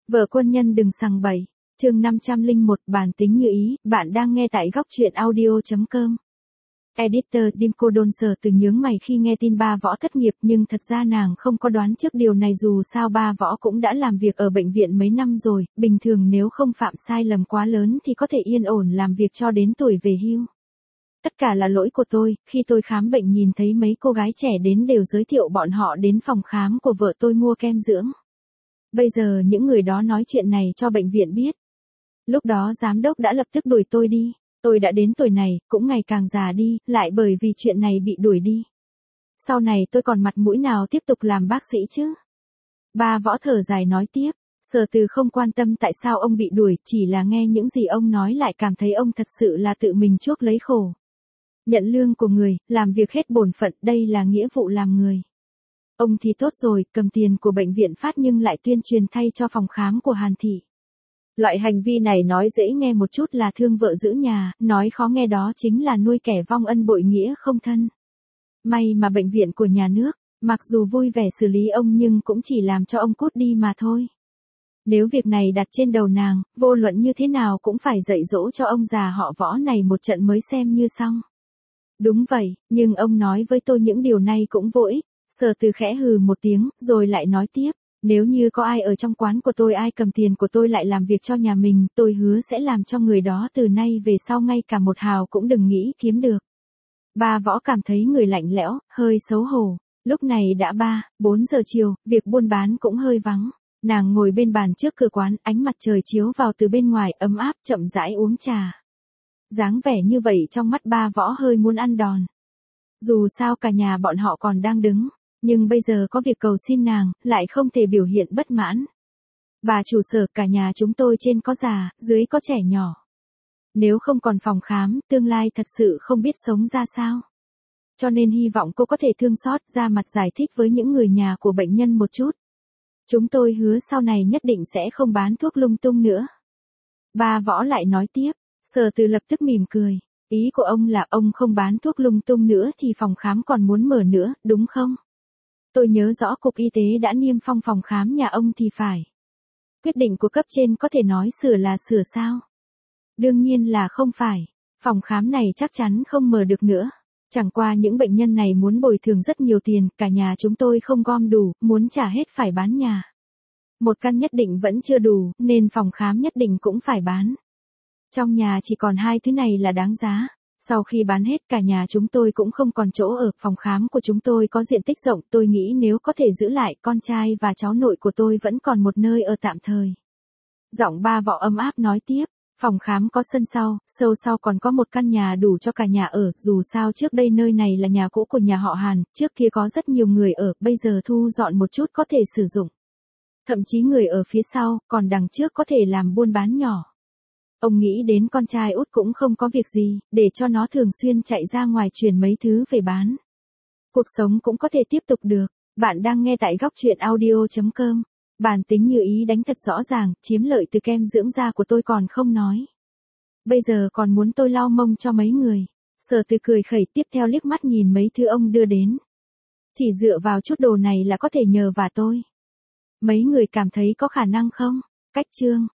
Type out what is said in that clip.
Vợ quân nhân đừng sằng bậy. Chương 501 bản tính như ý, bạn đang nghe tại góc truyện audio.com. Editor Dimco Donser từng nhướng mày khi nghe tin ba Võ thất nghiệp, nhưng thật ra nàng không có đoán trước điều này, dù sao ba Võ cũng đã làm việc ở bệnh viện mấy năm rồi, bình thường nếu không phạm sai lầm quá lớn thì có thể yên ổn làm việc cho đến tuổi về hưu. Tất cả là lỗi của tôi, khi tôi khám bệnh nhìn thấy mấy cô gái trẻ đến đều giới thiệu bọn họ đến phòng khám của vợ tôi mua kem dưỡng. Bây giờ những người đó nói chuyện này cho bệnh viện biết. Lúc đó giám đốc đã lập tức đuổi tôi đi. Tôi đã đến tuổi này, cũng ngày càng già đi, lại bởi vì chuyện này bị đuổi đi. Sau này tôi còn mặt mũi nào tiếp tục làm bác sĩ chứ? Ba Võ thở dài nói tiếp. Sở Từ không quan tâm tại sao ông bị đuổi, chỉ là nghe những gì ông nói lại cảm thấy ông thật sự là tự mình chuốc lấy khổ. Nhận lương của người, làm việc hết bổn phận, đây là nghĩa vụ làm người. Ông thì tốt rồi, cầm tiền của bệnh viện phát nhưng lại tuyên truyền thay cho phòng khám của Hàn Thị. Loại hành vi này nói dễ nghe một chút là thương vợ giữ nhà, nói khó nghe đó chính là nuôi kẻ vong ân bội nghĩa không thân. May mà bệnh viện của nhà nước, mặc dù vui vẻ xử lý ông nhưng cũng chỉ làm cho ông cút đi mà thôi. Nếu việc này đặt trên đầu nàng, vô luận như thế nào cũng phải dạy dỗ cho ông già họ Võ này một trận mới xem như xong. Đúng vậy, nhưng ông nói với tôi những điều này cũng vô ích. Sở Từ khẽ hừ một tiếng, rồi lại nói tiếp. Nếu như có ai ở trong quán của tôi ai cầm tiền của tôi lại làm việc cho nhà mình, tôi hứa sẽ làm cho người đó từ nay về sau ngay cả một hào cũng đừng nghĩ kiếm được. Ba Võ cảm thấy người lạnh lẽo, hơi xấu hổ. Lúc này đã 3-4 giờ chiều, việc buôn bán cũng hơi vắng. Nàng ngồi bên bàn trước cửa quán, ánh mặt trời chiếu vào từ bên ngoài ấm áp, chậm rãi uống trà. Dáng vẻ như vậy trong mắt ba Võ hơi muốn ăn đòn. Dù sao cả nhà bọn họ còn đang đứng. Nhưng bây giờ có việc cầu xin nàng, lại không thể biểu hiện bất mãn. Bà chủ Sở, cả nhà chúng tôi trên có già, dưới có trẻ nhỏ. Nếu không còn phòng khám, tương lai thật sự không biết sống ra sao. Cho nên hy vọng cô có thể thương xót, ra mặt giải thích với những người nhà của bệnh nhân một chút. Chúng tôi hứa sau này nhất định sẽ không bán thuốc lung tung nữa. Ba Võ lại nói tiếp. Sở Từ lập tức mỉm cười. Ý của ông là ông không bán thuốc lung tung nữa thì phòng khám còn muốn mở nữa, đúng không? Tôi nhớ rõ Cục Y tế đã niêm phong phòng khám nhà ông thì phải. Quyết định của cấp trên có thể nói sửa là sửa sao? Đương nhiên là không phải. Phòng khám này chắc chắn không mở được nữa. Chẳng qua những bệnh nhân này muốn bồi thường rất nhiều tiền, cả nhà chúng tôi không gom đủ, muốn trả hết phải bán nhà. Một căn nhất định vẫn chưa đủ, nên phòng khám nhất định cũng phải bán. Trong nhà chỉ còn 2 thứ này là đáng giá. Sau khi bán hết cả nhà chúng tôi cũng không còn chỗ ở, phòng khám của chúng tôi có diện tích rộng, tôi nghĩ nếu có thể giữ lại, con trai và cháu nội của tôi vẫn còn một nơi ở tạm thời. Giọng ba Võ ấm áp nói tiếp, phòng khám có sân sau, sâu sau còn có một căn nhà đủ cho cả nhà ở, dù sao trước đây nơi này là nhà cũ của nhà họ Hàn, trước kia có rất nhiều người ở, bây giờ thu dọn một chút có thể sử dụng. Thậm chí người ở phía sau, còn đằng trước có thể làm buôn bán nhỏ. Ông nghĩ đến con trai út cũng không có việc gì, để cho nó thường xuyên chạy ra ngoài chuyển mấy thứ về bán. Cuộc sống cũng có thể tiếp tục được. Bạn đang nghe tại góc truyện audio.com. Bản tính như ý đánh thật rõ ràng, chiếm lợi từ kem dưỡng da của tôi còn không nói. Bây giờ còn muốn tôi lau mông cho mấy người. Sở Từ cười khẩy, tiếp theo liếc mắt nhìn mấy thứ ông đưa đến. Chỉ dựa vào chút đồ này là có thể nhờ vả tôi. Mấy người cảm thấy có khả năng không? Cách chương.